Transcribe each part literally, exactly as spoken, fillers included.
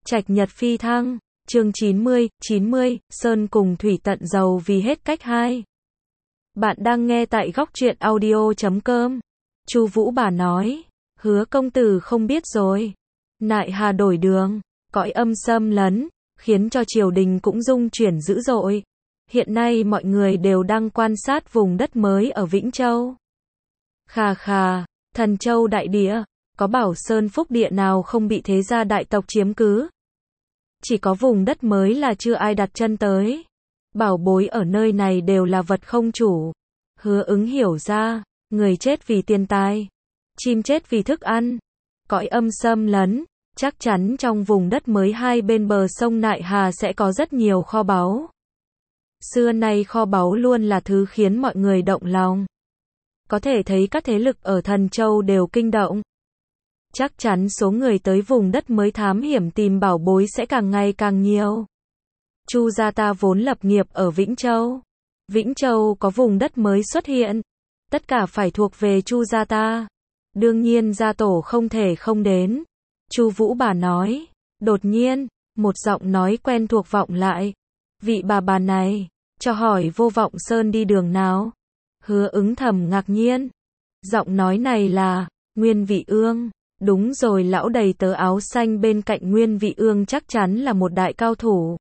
Trạch nhật phi thăng, chương chín mươi, chín mươi, Sơn cùng Thủy tận giàu vì hết cách hai. Bạn đang nghe tại góc truyện audio chấm com. Chu Vũ Bà nói, Hứa công tử không biết rồi. Nại Hà đổi đường, cõi âm xâm lấn, khiến cho triều đình cũng rung chuyển dữ dội. Hiện nay mọi người đều đang quan sát vùng đất mới ở Vĩnh Châu. Khà khà, Thần Châu đại địa, có bảo Sơn Phúc địa nào không bị thế gia đại tộc chiếm cứ? Chỉ có vùng đất mới là chưa ai đặt chân tới. Bảo bối ở nơi này đều là vật không chủ. Hứa Ứng hiểu ra, người chết vì tiền tài, chim chết vì thức ăn. Cõi âm xâm lấn, chắc chắn trong vùng đất mới hai bên bờ sông Nại Hà sẽ có rất nhiều kho báu. Xưa nay kho báu luôn là thứ khiến mọi người động lòng. Có thể thấy các thế lực ở Thần Châu đều kinh động. Chắc chắn số người tới vùng đất mới thám hiểm tìm bảo bối sẽ càng ngày càng nhiều. Chu gia ta vốn lập nghiệp ở Vĩnh Châu. Vĩnh Châu có vùng đất mới xuất hiện. Tất cả phải thuộc về Chu gia ta. Đương nhiên gia tổ không thể không đến. Chu Vũ Bà nói. Đột nhiên, một giọng nói quen thuộc vọng lại. Vị bà bà này, cho hỏi Vô Vọng Sơn đi đường nào? Hứa Ứng thầm ngạc nhiên. Giọng nói này là Nguyên Vị Ương. Đúng rồi, lão đầy tớ áo xanh bên cạnh Nguyên Vị Ương chắc chắn là một đại cao thủ.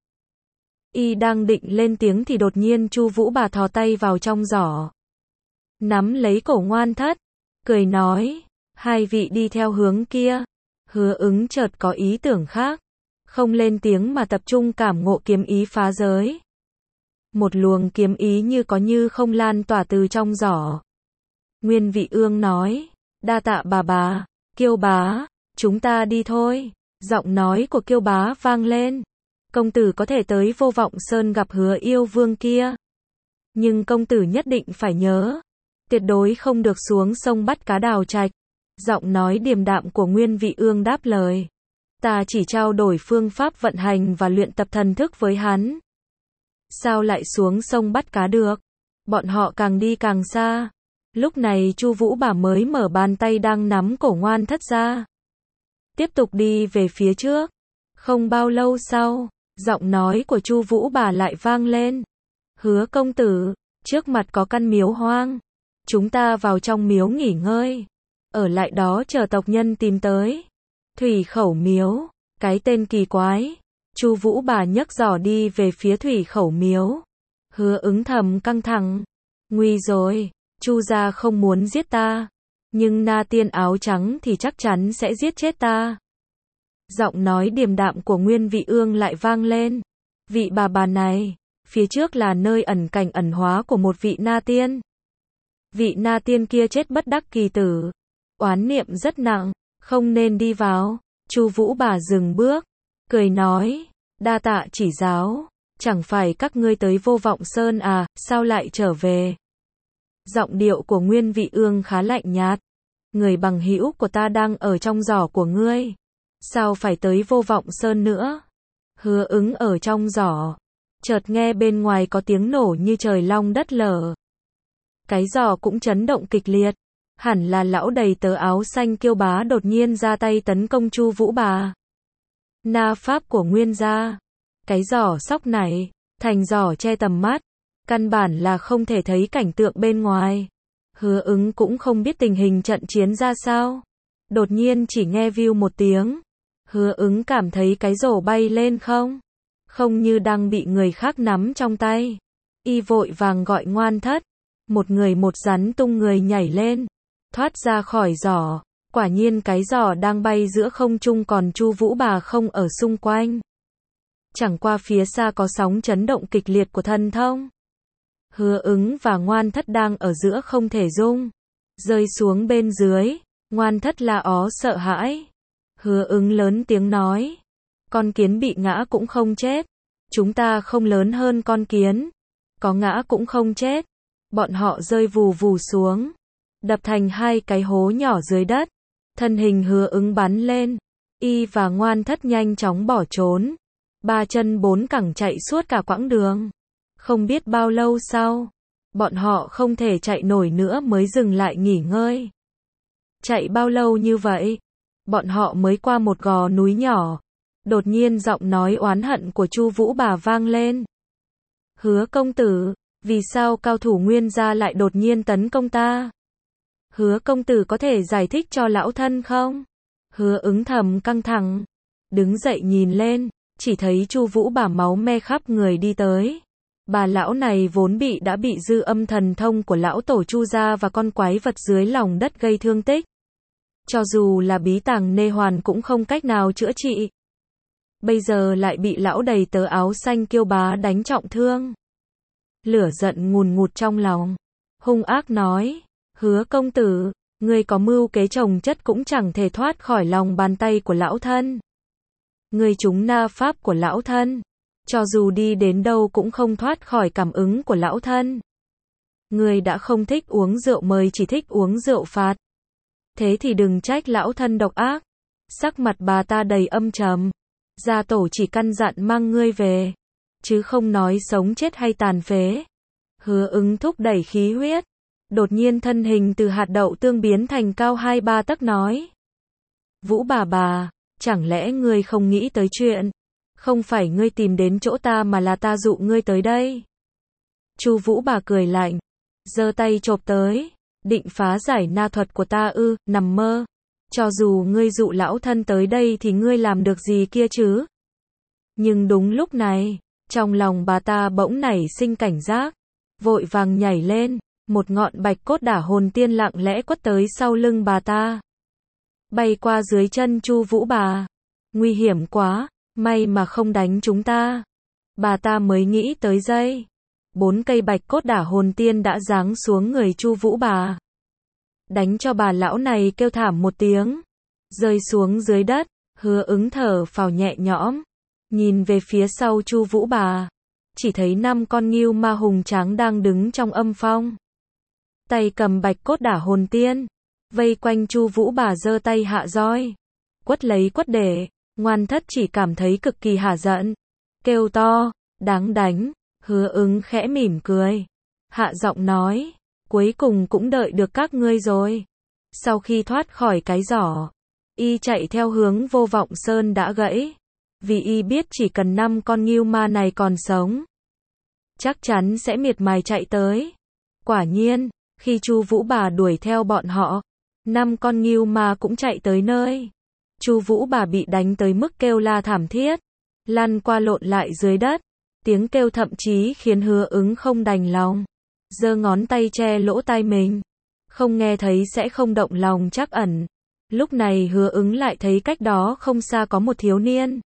Y đang định lên tiếng thì đột nhiên Chu Vũ Bà thò tay vào trong giỏ, nắm lấy cổ Ngoan Thất, cười nói, hai vị đi theo hướng kia. Hứa Ứng chợt có ý tưởng khác, không lên tiếng mà tập trung cảm ngộ kiếm ý phá giới. Một luồng kiếm ý như có như không lan tỏa từ trong giỏ. Nguyên Vị Ương nói, đa tạ bà bà. Kiêu bá, chúng ta đi thôi. Giọng nói của Kiêu bá vang lên. Công tử có thể tới Vô Vọng Sơn gặp Hứa yêu vương kia. Nhưng công tử nhất định phải nhớ, tuyệt đối không được xuống sông bắt cá đào trạch. Giọng nói điềm đạm của Nguyên Vị Ương đáp lời. Ta chỉ trao đổi phương pháp vận hành và luyện tập thần thức với hắn. Sao lại xuống sông bắt cá được? Bọn họ càng đi càng xa. Lúc này Chu Vũ Bà mới mở bàn tay đang nắm cổ Ngoan Thất ra. Tiếp tục đi về phía trước. Không bao lâu sau, giọng nói của Chu Vũ Bà lại vang lên. Hứa công tử, trước mặt có căn miếu hoang. Chúng ta vào trong miếu nghỉ ngơi. Ở lại đó chờ tộc nhân tìm tới. Thủy Khẩu miếu, cái tên kỳ quái. Chu Vũ Bà nhấc giỏ đi về phía Thủy Khẩu miếu. Hứa Ứng thầm căng thẳng. Nguy rồi. Chu gia không muốn giết ta, nhưng Na Tiên áo trắng thì chắc chắn sẽ giết chết ta. Giọng nói điềm đạm của Nguyên Vị Ương lại vang lên. Vị bà bà này, phía trước là nơi ẩn cảnh ẩn hóa của một vị Na Tiên. Vị Na Tiên kia chết bất đắc kỳ tử, oán niệm rất nặng, không nên đi vào. Chu Vũ Bà dừng bước, cười nói, đa tạ chỉ giáo. Chẳng phải các ngươi tới Vô Vọng Sơn à, sao lại trở về? Giọng điệu của Nguyên Vị Ương khá lạnh nhạt. Người bằng hữu của ta đang ở trong giỏ của ngươi. Sao phải tới Vô Vọng Sơn nữa? Hứa Ứng ở trong giỏ. Chợt nghe bên ngoài có tiếng nổ như trời long đất lở. Cái giỏ cũng chấn động kịch liệt. Hẳn là lão đầy tớ áo xanh Kiêu bá đột nhiên ra tay tấn công Chu Vũ Bà. Na pháp của Nguyên gia. Cái giỏ sóc này, thành giỏ che tầm mắt. Căn bản là không thể thấy cảnh tượng bên ngoài. Hứa Ứng cũng không biết tình hình trận chiến ra sao. Đột nhiên chỉ nghe view một tiếng. Hứa Ứng cảm thấy cái rổ bay lên không. Không như đang bị người khác nắm trong tay. Y vội vàng gọi Ngoan Thất. Một người một rắn tung người nhảy lên. Thoát ra khỏi giỏ. Quả nhiên cái giỏ đang bay giữa không trung còn Chu Vũ Bà không ở xung quanh. Chẳng qua phía xa có sóng chấn động kịch liệt của thần thông. Hứa Ứng và Ngoan Thất đang ở giữa không thể dung. Rơi xuống bên dưới. Ngoan Thất la ó sợ hãi. Hứa Ứng lớn tiếng nói. Con kiến bị ngã cũng không chết. Chúng ta không lớn hơn con kiến. Có ngã cũng không chết. Bọn họ rơi vù vù xuống. Đập thành hai cái hố nhỏ dưới đất. Thân hình Hứa Ứng bắn lên. Y và Ngoan Thất nhanh chóng bỏ trốn. Ba chân bốn cẳng chạy suốt cả quãng đường. Không biết bao lâu sau, bọn họ không thể chạy nổi nữa mới dừng lại nghỉ ngơi. Chạy bao lâu như vậy? Bọn họ mới qua một gò núi nhỏ. Đột nhiên giọng nói oán hận của Chu Vũ Bà vang lên. Hứa công tử, vì sao cao thủ Nguyên gia lại đột nhiên tấn công ta? Hứa công tử có thể giải thích cho lão thân không? Hứa Ứng thầm căng thẳng, đứng dậy nhìn lên, chỉ thấy Chu Vũ Bà máu me khắp người đi tới. Bà lão này vốn bị đã bị dư âm thần thông của lão tổ Chu gia và con quái vật dưới lòng đất gây thương tích. Cho dù là bí tàng nê hoàn cũng không cách nào chữa trị. Bây giờ lại bị lão đầy tớ áo xanh kiêu bá đánh trọng thương. Lửa giận ngùn ngụt trong lòng, hung ác nói, Hứa công tử, ngươi có mưu kế chồng chất cũng chẳng thể thoát khỏi lòng bàn tay của lão thân. Ngươi trúng na pháp của lão thân, cho dù đi đến đâu cũng không thoát khỏi cảm ứng của lão thân. Ngươi đã không thích uống rượu mời chỉ thích uống rượu phạt. Thế thì đừng trách lão thân độc ác. Sắc mặt bà ta đầy âm trầm. Gia tổ chỉ căn dặn mang ngươi về, chứ không nói sống chết hay tàn phế. Hứa Ứng thúc đẩy khí huyết, đột nhiên thân hình từ hạt đậu tương biến thành cao hai ba tấc nói. Vũ bà bà, chẳng lẽ ngươi không nghĩ tới chuyện? Không phải ngươi tìm đến chỗ ta mà là ta dụ ngươi tới đây. Chu Vũ Bà cười lạnh, giơ tay chộp tới, định phá giải na thuật của ta ư? Nằm mơ. Cho dù ngươi dụ lão thân tới đây thì ngươi làm được gì kia chứ? Nhưng đúng lúc này, trong lòng bà ta bỗng nảy sinh cảnh giác, vội vàng nhảy lên, một ngọn bạch cốt đả hồn tiên lặng lẽ quất tới sau lưng bà ta. Bay qua dưới chân Chu Vũ Bà. Nguy hiểm quá, may mà không đánh chúng ta. Bà ta mới nghĩ tới giây. Bốn cây bạch cốt đả hồn tiên đã giáng xuống người Chu Vũ Bà. Đánh cho bà lão này kêu thảm một tiếng, rơi xuống dưới đất. Hứa Ứng thở phào nhẹ nhõm, nhìn về phía sau Chu Vũ Bà, chỉ thấy năm con ngưu ma hùng tráng đang đứng trong âm phong, tay cầm bạch cốt đả hồn tiên, vây quanh Chu Vũ Bà giơ tay hạ roi, quất lấy quất để. Ngoan thất chỉ cảm thấy cực kỳ hả giận, kêu to, đáng đánh. Hứa Ứng khẽ mỉm cười, hạ giọng nói, cuối cùng cũng đợi được các ngươi rồi. Sau khi thoát khỏi cái giỏ, y chạy theo hướng Vô Vọng Sơn đã gãy, vì y biết chỉ cần năm con ngưu ma này còn sống, chắc chắn sẽ miệt mài chạy tới. Quả nhiên, khi Chu Vũ Bà đuổi theo bọn họ, năm con ngưu ma cũng chạy tới nơi. Chu Vũ Bà bị đánh tới mức kêu la thảm thiết, lăn qua lộn lại dưới đất, tiếng kêu thậm chí khiến Hứa Ứng không đành lòng, giơ ngón tay che lỗ tai mình, không nghe thấy sẽ không động lòng trắc ẩn. Lúc này Hứa Ứng lại thấy cách đó không xa có một thiếu niên,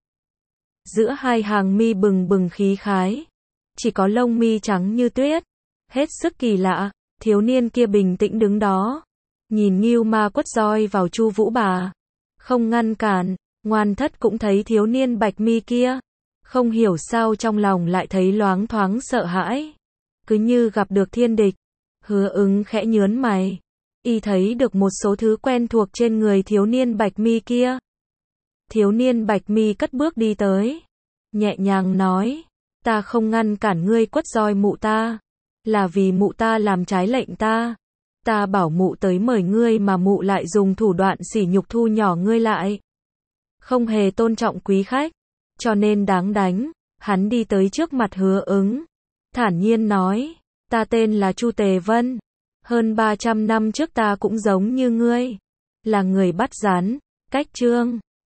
giữa hai hàng mi bừng bừng khí khái, chỉ có lông mi trắng như tuyết, hết sức kỳ lạ. Thiếu niên kia bình tĩnh đứng đó, nhìn ngưu ma quất roi vào Chu Vũ Bà, không ngăn cản. Ngoan thất cũng thấy thiếu niên bạch mi kia, không hiểu sao trong lòng lại thấy loáng thoáng sợ hãi, cứ như gặp được thiên địch. Hứa Ứng khẽ nhớn mày, y thấy được một số thứ quen thuộc trên người thiếu niên bạch mi kia. Thiếu niên bạch mi cất bước đi tới, nhẹ nhàng nói, ta không ngăn cản ngươi quất roi mụ ta, là vì mụ ta làm trái lệnh ta. Ta bảo mụ tới mời ngươi mà mụ lại dùng thủ đoạn sỉ nhục thu nhỏ ngươi lại, không hề tôn trọng quý khách, cho nên đáng đánh. Hắn đi tới trước mặt Hứa Ứng, thản nhiên nói, ta tên là Chu Tề Vân, hơn ba trăm năm trước ta cũng giống như ngươi, là người bắt rắn, cách trương.